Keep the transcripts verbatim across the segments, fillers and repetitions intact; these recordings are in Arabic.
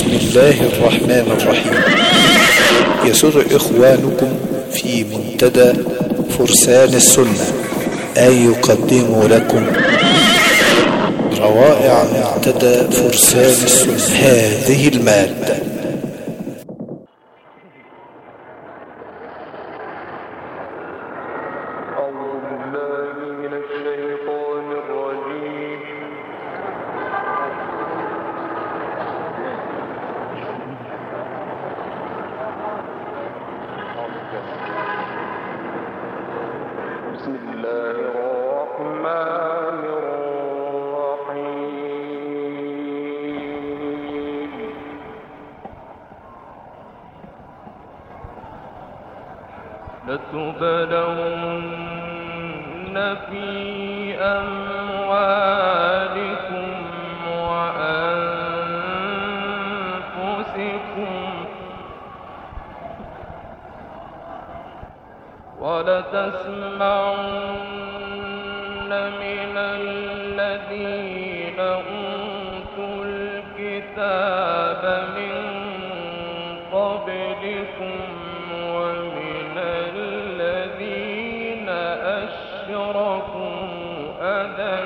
بسم الله الرحمن الرحيم. يسر إخوانكم في منتدى فرسان السنة أن يقدموا لكم روائع منتدى فرسان السنة هذه المادة. لتبلون في أموالكم وأنفسكم ولتسمعن من الذين أوتوا الكتاب من قبلكم ومن الذين أشركوا أذى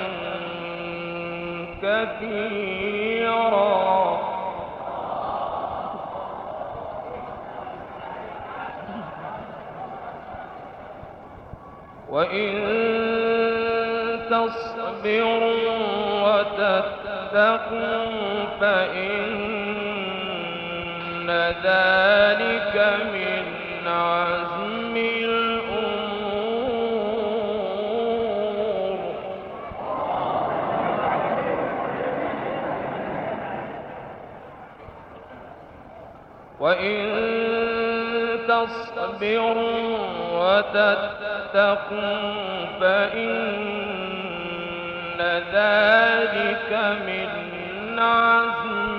كثيرا وإن تصبروا وتتقوا فإن ذلك من عزم الأمور. وإن تصبروا وتتقوا فإن ذلك من عزم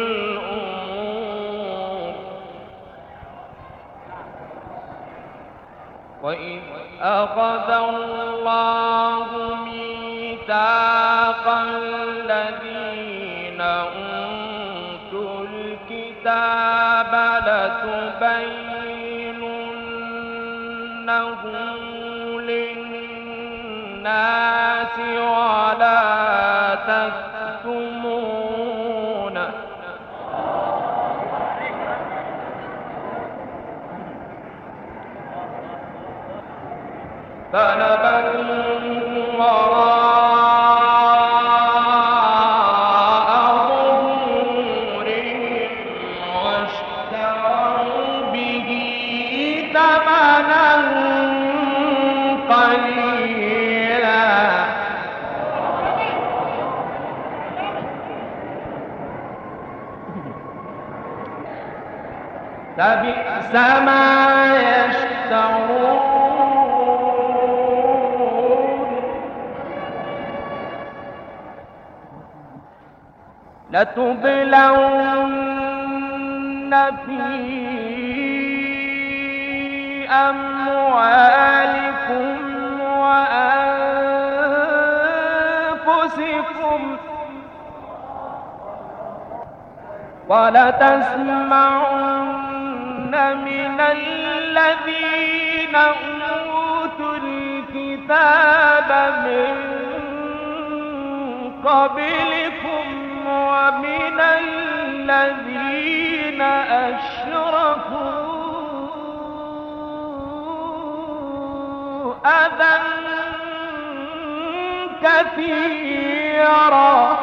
الأمور. وإذ أخذ الله ميثاق الذين أوتوا الكتاب لتبيننه للناس ولا تكتمونه فنبذوه وراء ظهورهم واشتروا به ثمنا قليلا لبئس ما يشترون. لتبلون في أموالكم وأنفسكم ولتسمعن من الذين أوتوا الكتاب من قبلكم ومن الذين أشركوا أذى كثيرا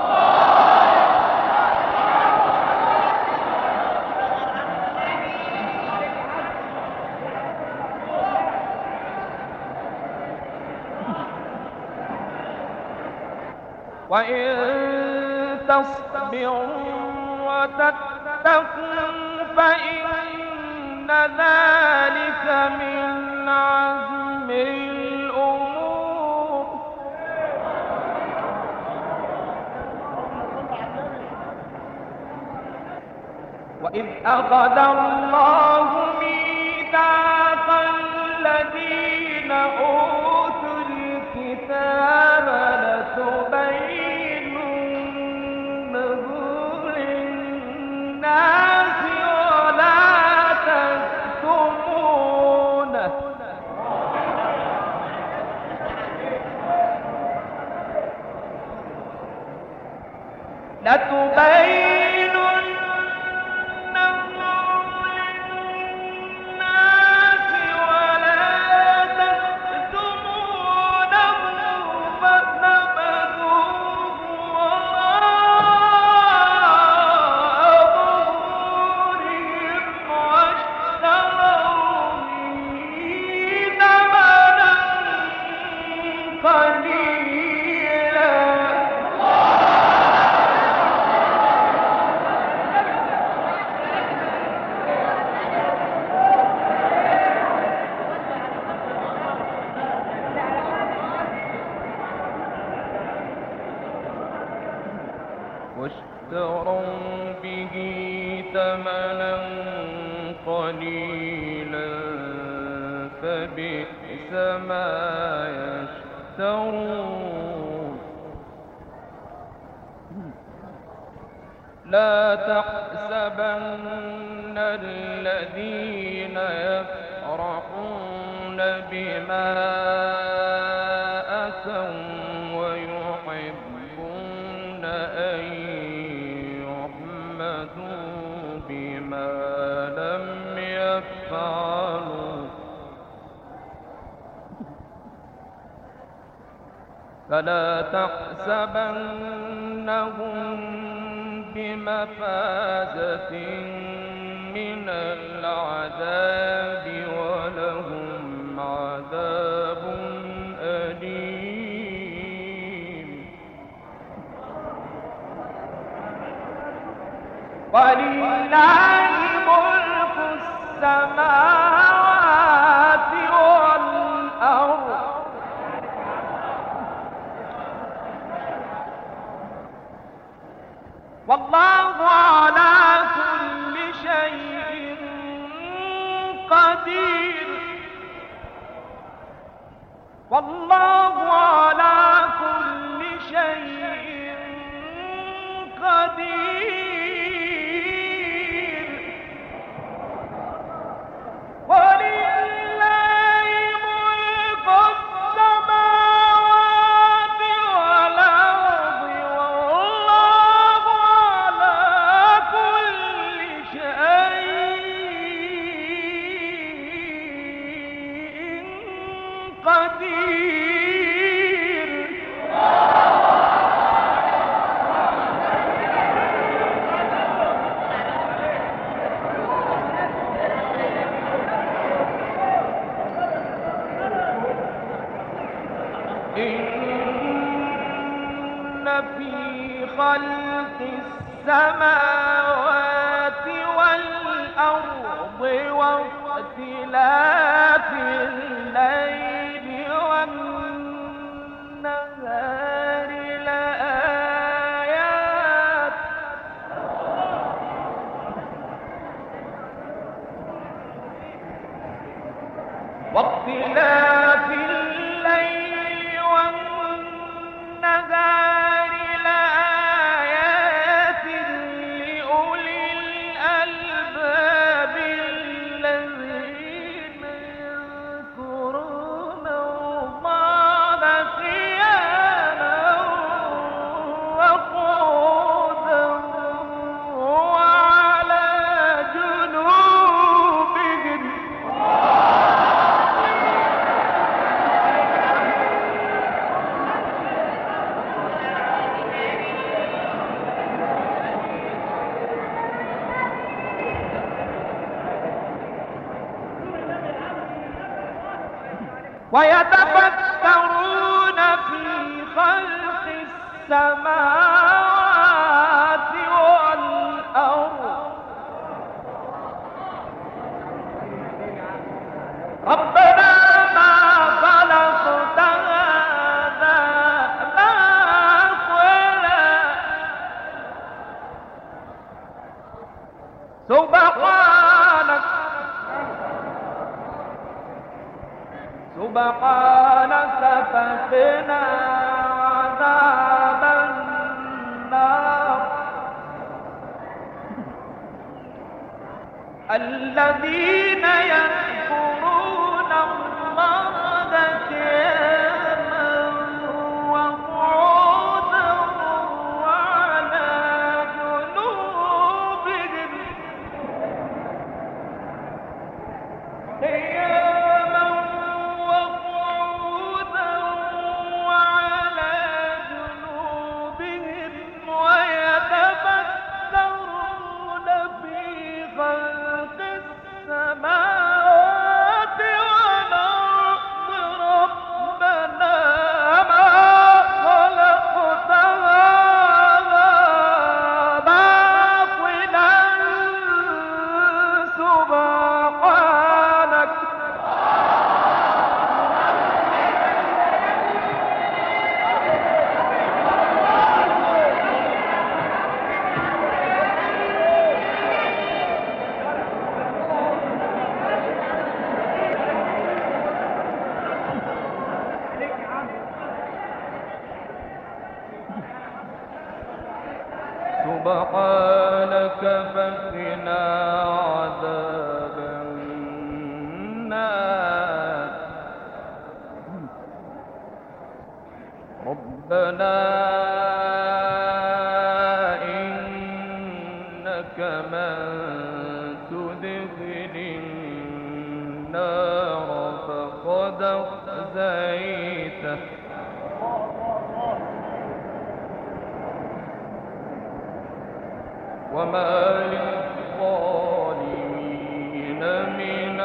وإن تصبروا وتتقوا فإن ذلك من عزم الأمور. وإذ أخذ الله ميثاق الذين أوتوا الكتاب لتبيننه واشتروا به ثمنا قليلا فبئس ما يشترون. لا تحسبن الذين يفرحون بما أتوا ويحبون أن يحمدوا بما لم يفعلوا فلا تحسبنهم بمفازة من العذاب ولهم عذاب أليم. ولله ملك السماوات والأرض والله على كل شيء قدير. والله على كل شيء قدير. ولله ملك السماوات والأرض والله على كل شيء قدير. إن في خلق السماوات والأرض واختلاف الليل والنهار لآيات واختلاف الليل والنهار لآيات لأولي الألباب الذين يذكرون الله قياما وقعودا وعلى جنوبهم. ويتفكرون في خلق السماوات والأرض ربنا ما خلقت هذا باطلا سبحانك سبحانك فقنا عذاب النار. الذين يذكرون الله قياما وقعودا وعلى سبحانك فقنا عذاب النار. ربنا إنك من تدخل النار فقد أخزيته وما للظالمين من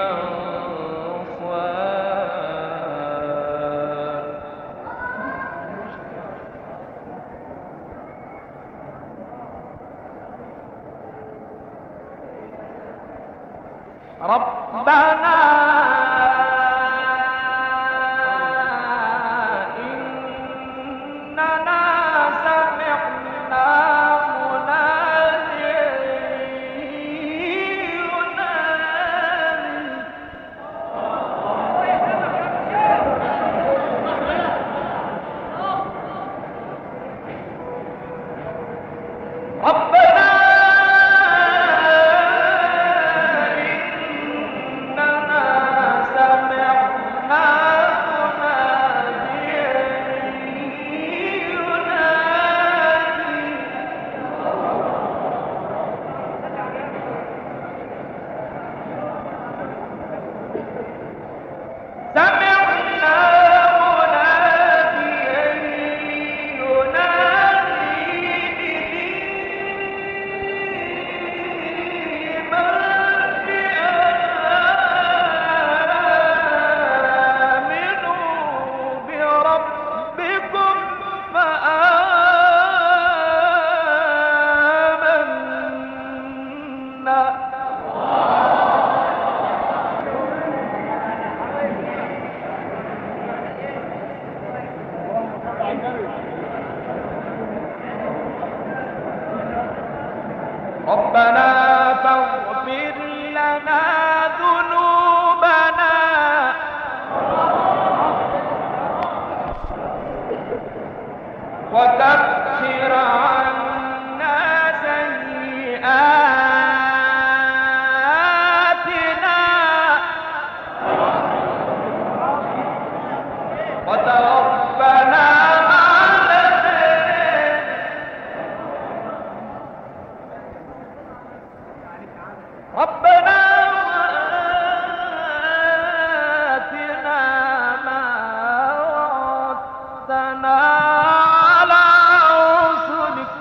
أنصار. ربنا ربنا فاغفر لنا ذنوبنا وكفر عنا سيئاتنا وتوفنا ربنا وآتنا ما وعدتنا على رسلك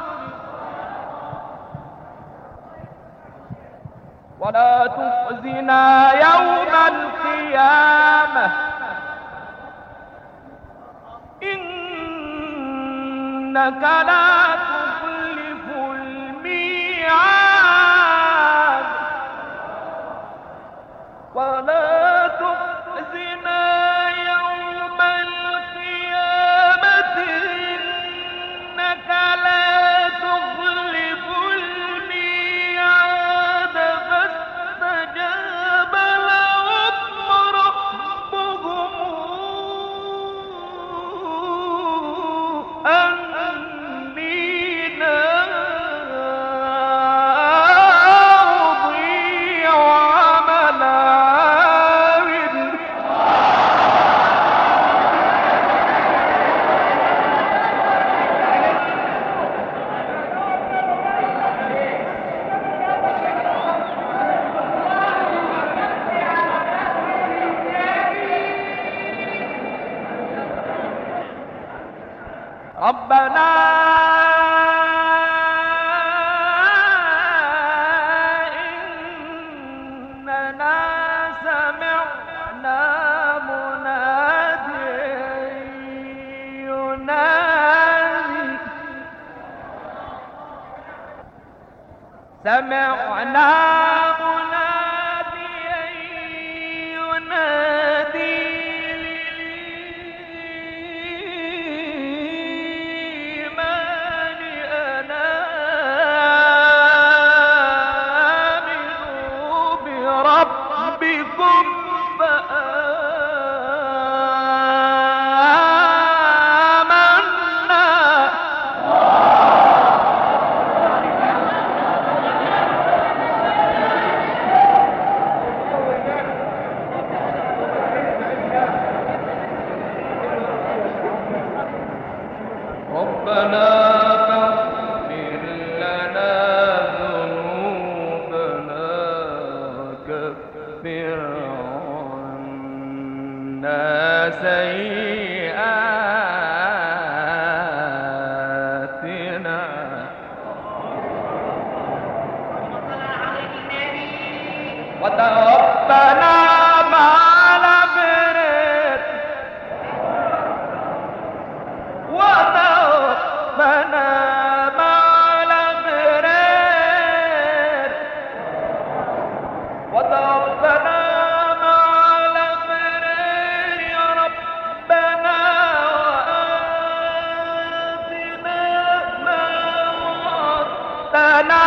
ولا تخزنا يوم القيامة إنك لا تخلف الميعاد ولا تخزنا يوم القيامة إنك لا تخلف الميعاد. فاستجاب لهم ربهم أني لا أضيع عمل عامل ربنا إننا سمعنا مناديا ينادي سمعنا مناديا ينادي ربكم فآمنا وتوفنا مع الأبرار وتوفنا مع الأبرار وتوفنا مع الأبرار يا ربنا وآتنا ما وعدتنا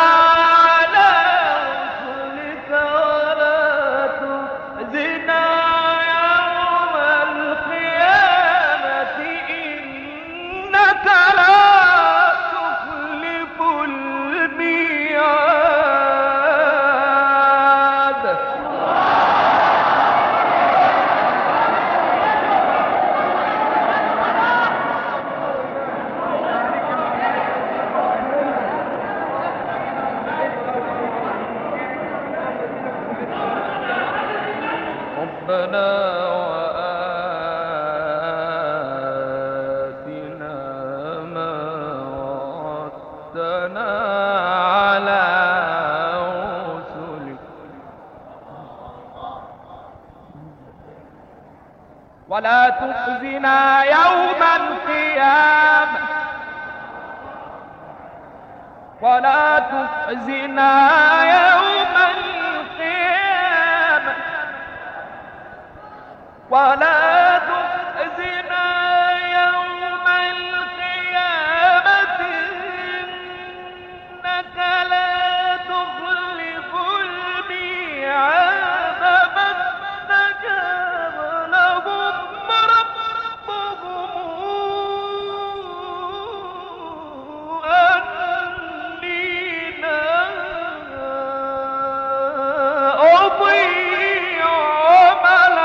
ربنا وآتنا ما وعدتنا على رسلك ولا تخزنا يوم القيامة ولا تخزنا يوم القيامة ولا تخزنا يوم القيامة إنك لا تخلف الميعاد فاستجاب لهم ربهم أني لا أضيع عمل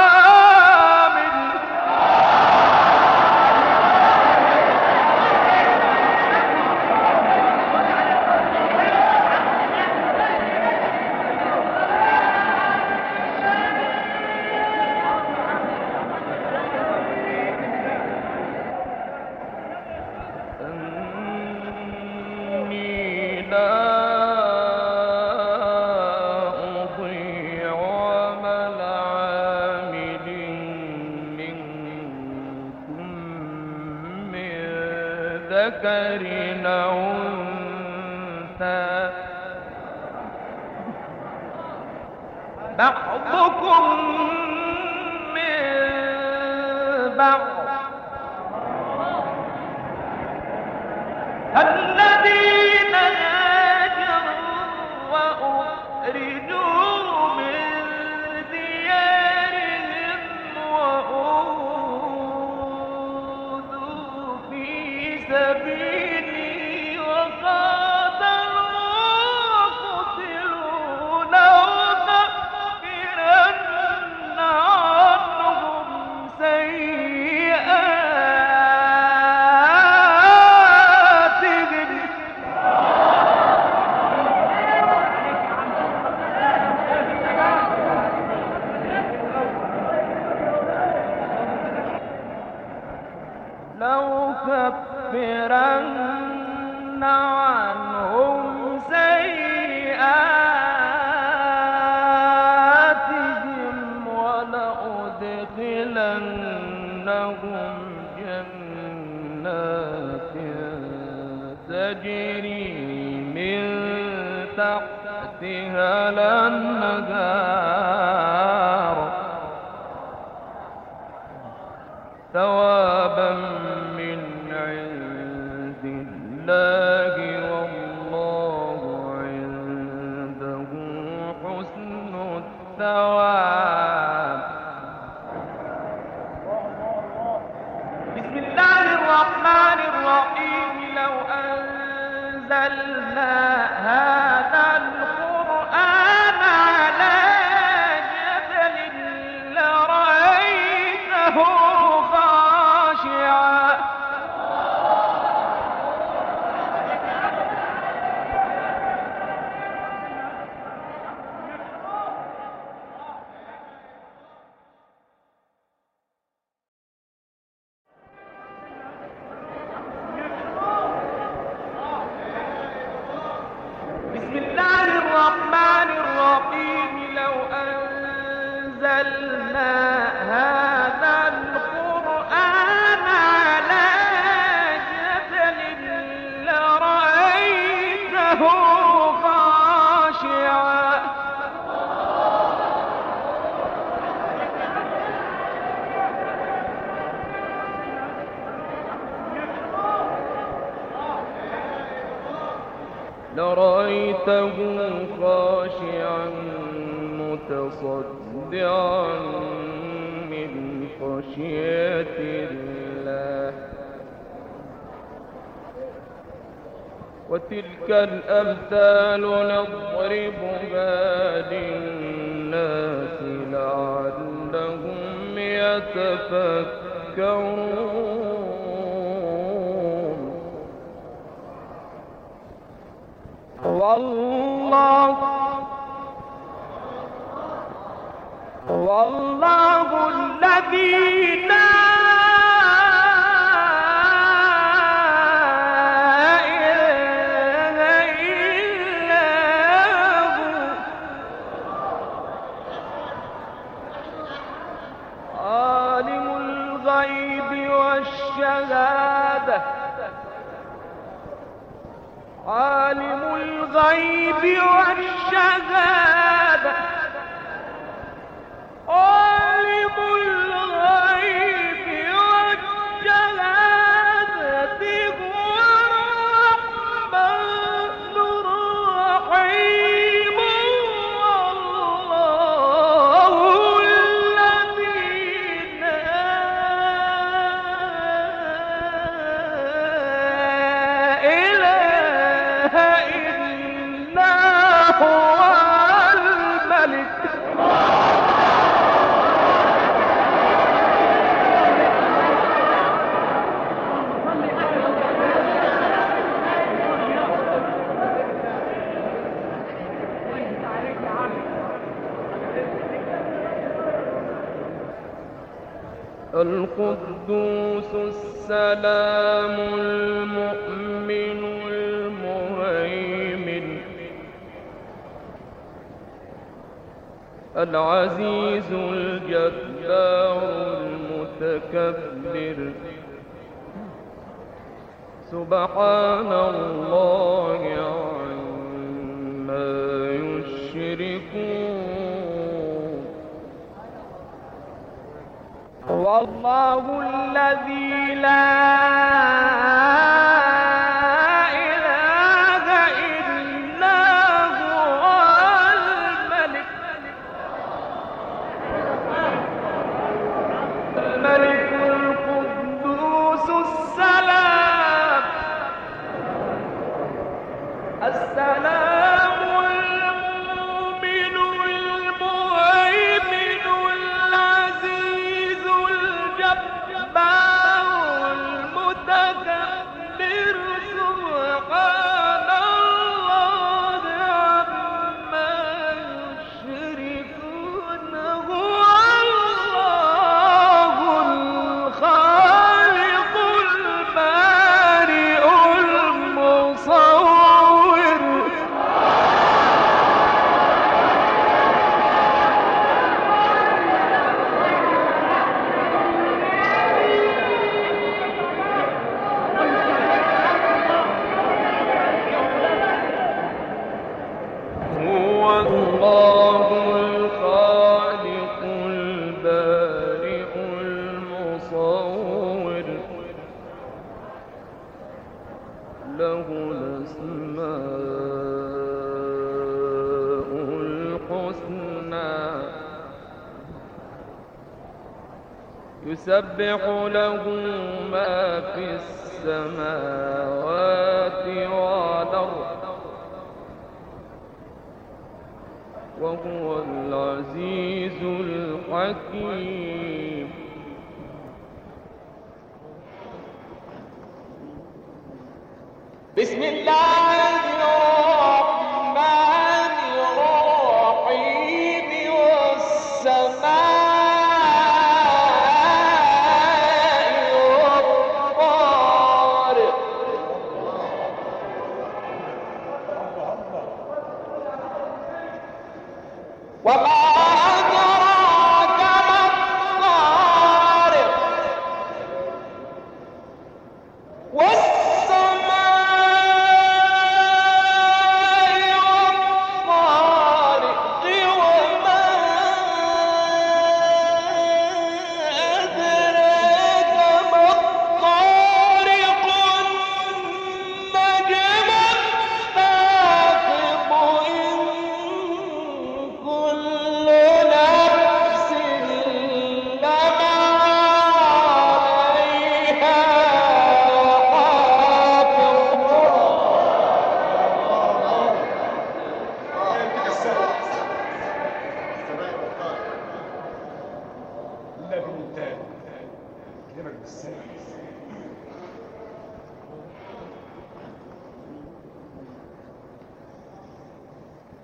ذكر أو أنثى بعضكم من بعض الذين هاجروا وأخرجوا من ديارهم وأوذوا في سبيلي وقاتلوا وقتلوا لأكفرن عنهم سيئاتهم لو كفرن عنهم سيئاتهم ولأدخلنهم جنات تجري من تحتها الأنهار ثوابا من عند الله والله عنده حسن الثواب. بسم الله الرحمن الرحيم. لو أنزلنا هذا القرآن على جبل لرأيته خاشعا لرأيته خاشعا متصدعا من خشية الله. وتلك الأمثال نضربها للناس لعلهم يتفكرون. والله والله الذي لا عالم الغيب والشهادة عالم الغيب والشهادة هو الرحمن الرحيم. والله الذي القدوس السلام المؤمن المهيمن العزيز الجبار المتكبر. سبحان الله عما يشركون. والله الذي لا إله إلا هو الملك الملك القدوس السلام السلام المؤمن المهيمن العزيز الجبار المتكبر. سبحان الله عما يشركون. هو الله الخالق البارئ المصور. هو الله الخالق البارئ المصور. له الأسماء الحسنى. يسبح له ما في السماوات والأرض وهو العزيز الحكيم. بسم الله الرحمن الرحيم. والسماء والطارق. وما أدراك ما الطارق. والسماء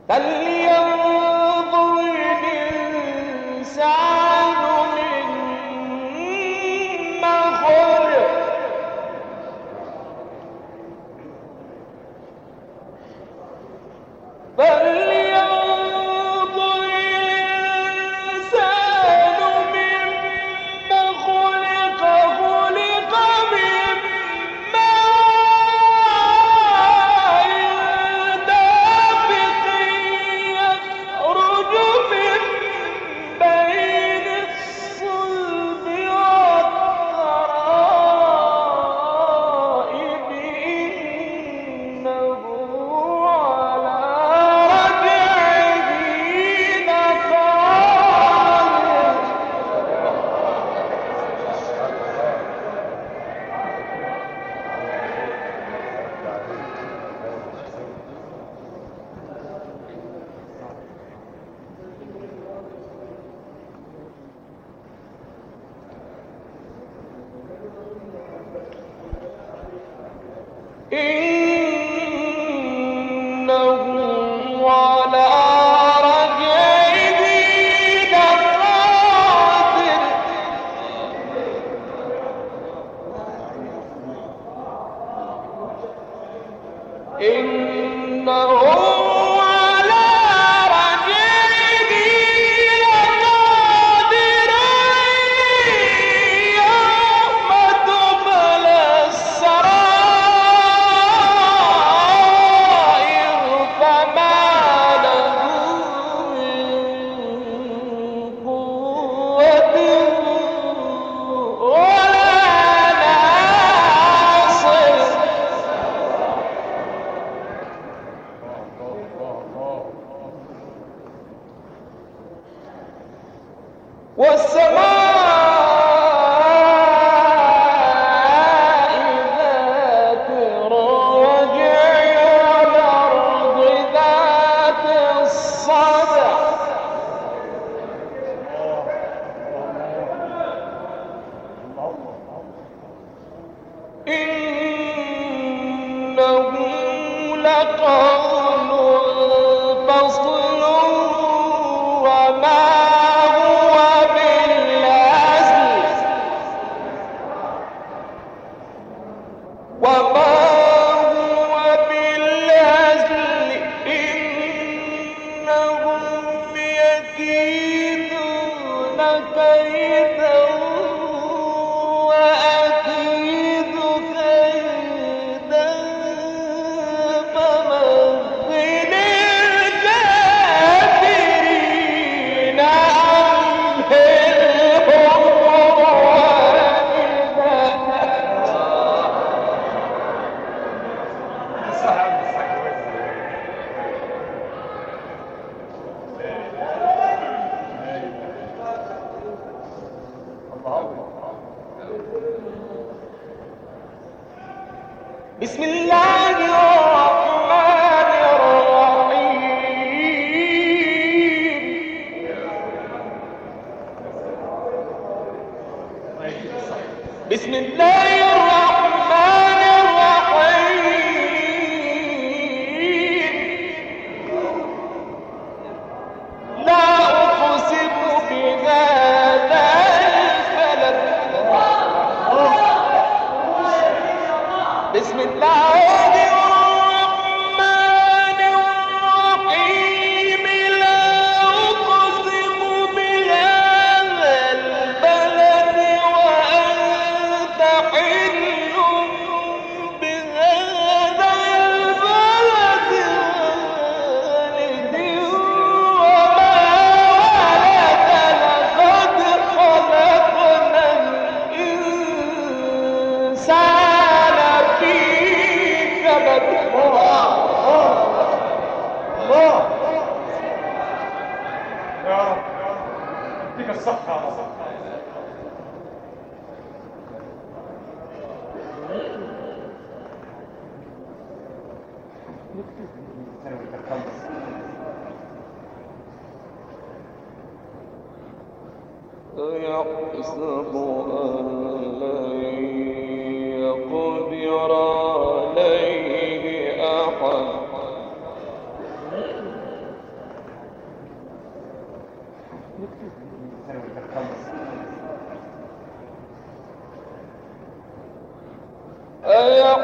فلينظر الإنسان مما خلق فلينظر الإنسان مما خلق خلق من ماء دافق يخرج من بين الصلب والترائب إنه على رجعه لقادر إنه على رجعه لقادر إنه على رجعه لقادر يوم تبلى السرائر فما له من قوة ولا ناصر والسماء ذات الرجع والأرض ذات الصدع إنه لقول فصل وما هو بالهزل وما هو بالهزل إنهم يكيدون كيدا وأكيد كيدا فمهل الكافرين أمهلهم بسم الله الرحمن الرحيم بسم الله الرحمن الرحيم لا أقسم بهذا الفلك بسم الله الرحمن الرحيم لا أقسم بهذا البلد وأنت حل بهذا البلد والد وما ولد لقد خلقنا الإنسان في كبد الله الله يا رب يديك الصحة يحسب أن لن يقدر عليه أحد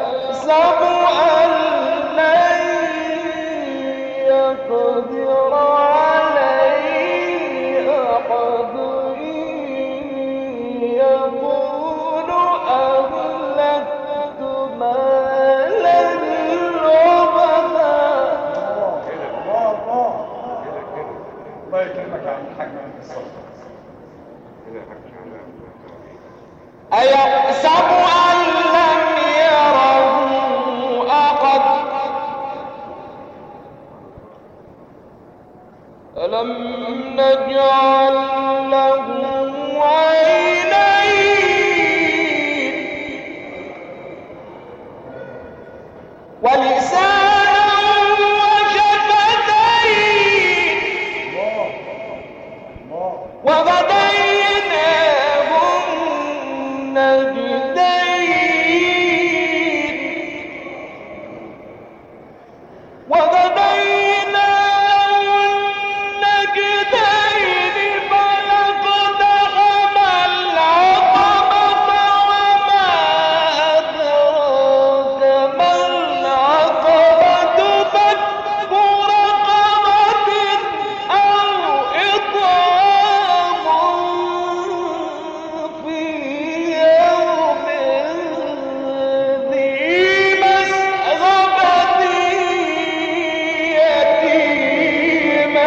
أيحسب أن لم يره أحد ألم نجعل له عينين ولسانا وشفتين وهديناه النجدين وهديناه النجدين فلاقتحم العقبة وما أدراك ما العقبة فك رقبة أو إطعام في يوم ذي مسغبة يتيما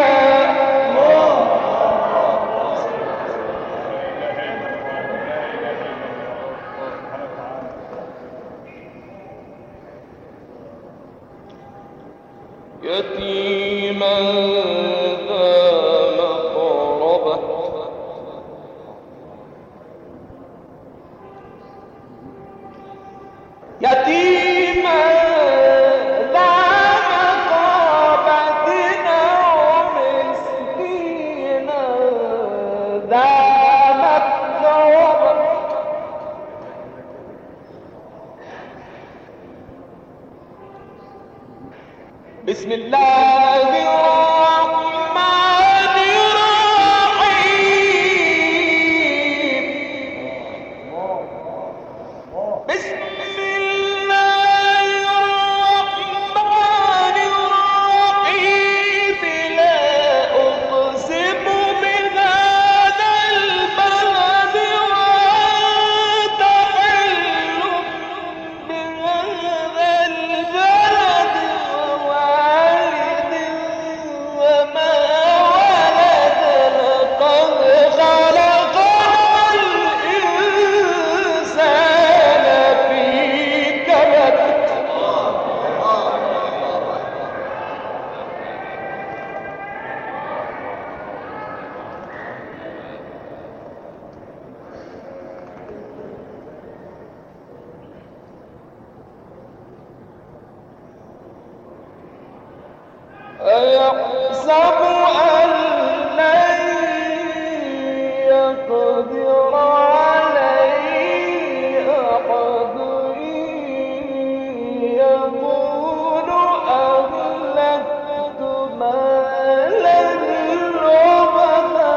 يتيما ذا مقربة يتيما ذا مقربة أو مسكينا ذا متربة بسم الله الرحمن الرحيم بسم الله الرحمن الرحيم لا أقسم بهذا البلد وأنت حل بهذا البلد ووالد وما ولد لقد خلقنا الإنسان في كبد أيحسب أن لن يقدر عليه أحد يقول أهلكت مالا لبدا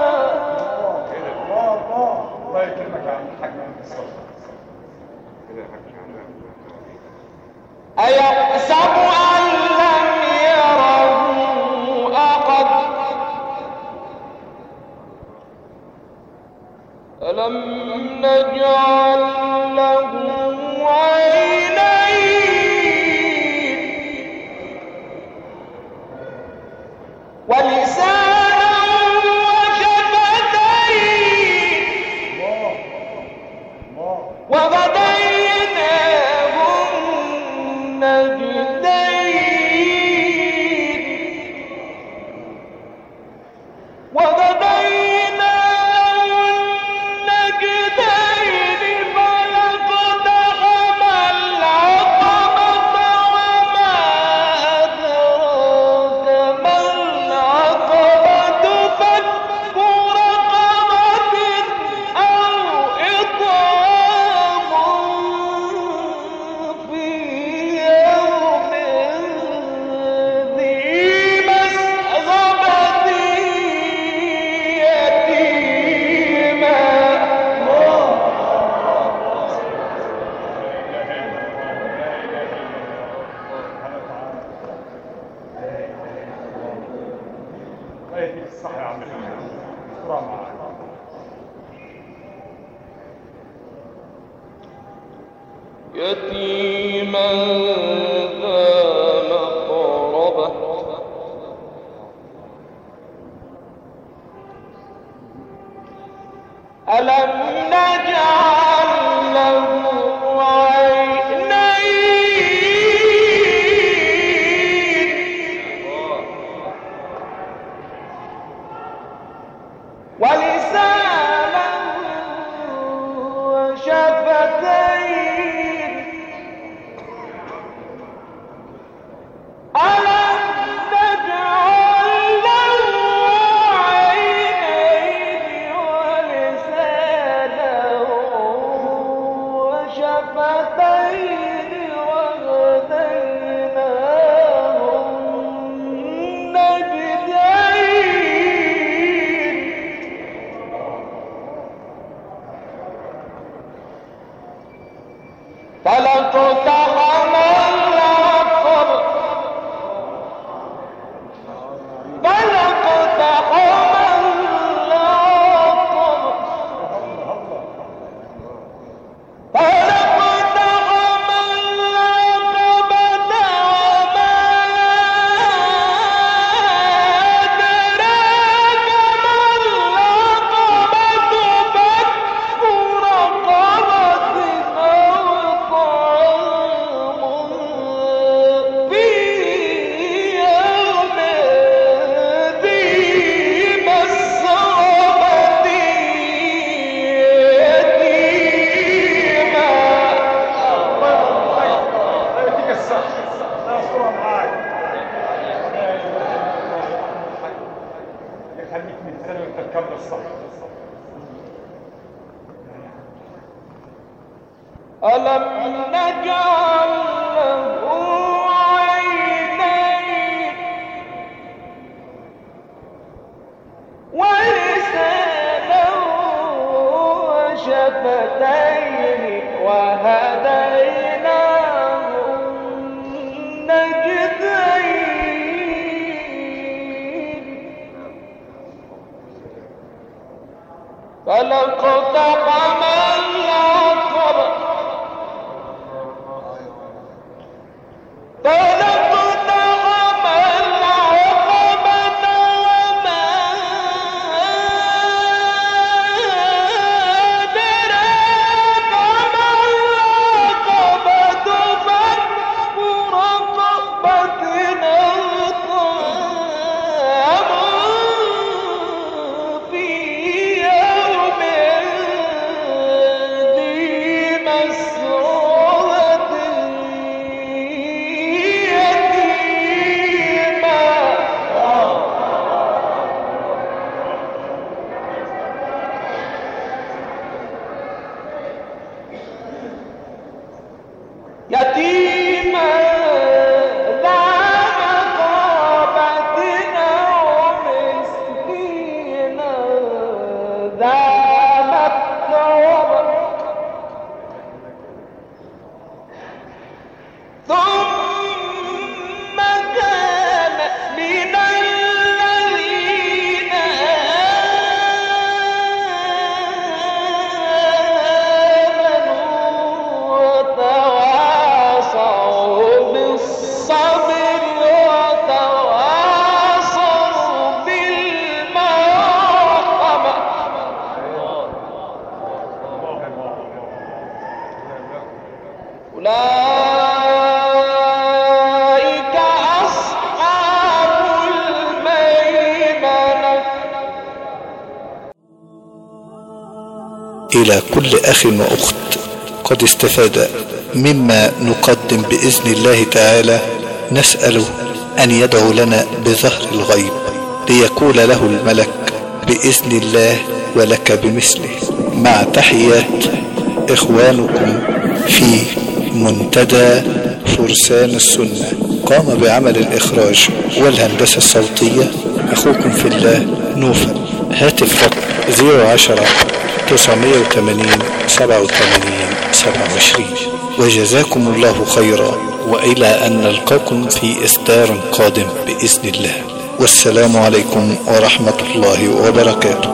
الله يكرمك يا عم الحاج من الصبر. أيحسب أن لم يره أحد ألم نجعل له عينين ولسانا وشفتين وهديناه النجدين يديك الصحة يا عم الحاج. بسرعة معاك. يتيما ذا مقربة ألم نجعل له عينين ولسانا وشفتين ألم نجعل له عينين ولسانا وشفتين وهديناه النجدين فلقتحم العقبة فلقتحم العقبة فلقتحم العقبة وما أدراك ما العقبة فك رقبة أو طعام في يوم ذي مسغبة يتيما يديك الصحة. لا بسرعة معاك. يخليك من سنة وانت تكمل الصحة. ألم نجعل له عينين ولسانا وشفتين وهديناه النجدين فلقتحم العقبة فلقتحم العقبة وما أدراك ما العقبة فك رقبة أو طعام في يوم ذي مسغبة يتيما يتيما ذا مقربة أو مسكينا ذا متربة ثم كان من الذين آمنوا وتواصوا بالصبر وتواصوا بالمرحمة أولئك أصحاب الميمنة. إلى كل أخ وأخت قد استفاد مما نقدم بإذن الله تعالى، نسأله أن يدعو لنا بظهر الغيب ليقول له الملك بإذن الله ولك بمثله. مع تحيات إخوانكم في منتدى فرسان السنة، قام بعمل الإخراج والهندسة الصوتية أخوكم في الله نوفل. هاتف رقم صفر عشرة تسعمائة وثمانين سبعة وثمانين سبعة وعشرين. وجزاكم الله خيرا، وإلى أن نلقاكم في إصدار قادم بإذن الله. والسلام عليكم ورحمة الله وبركاته.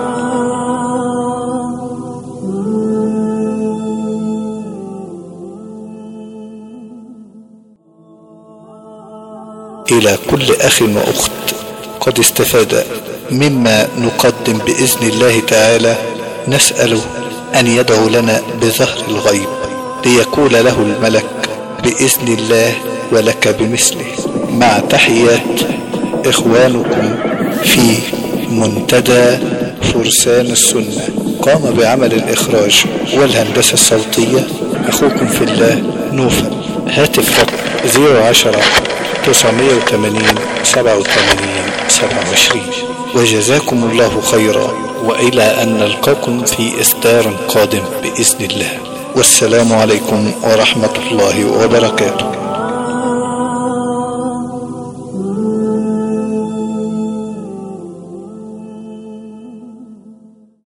إلى كل أخ وأخت قد استفاد مما نقدم بإذن الله تعالى، نسأله أن يدعو لنا بظهر الغيب ليقول له الملك بإذن الله ولك بمثله. مع تحيات إخوانكم في منتدى فرسان السنة، قام بعمل الإخراج والهندسة الصوتية أخوكم في الله نوفل. هاتف رقم صفر عشرة تسعمائة وثمانين سبعة وثمانين سبعة وعشرين. وجزاكم الله خيرا، وإلى أن نلقاكم في إصدار قادم بإذن الله. والسلام عليكم ورحمة الله وبركاته.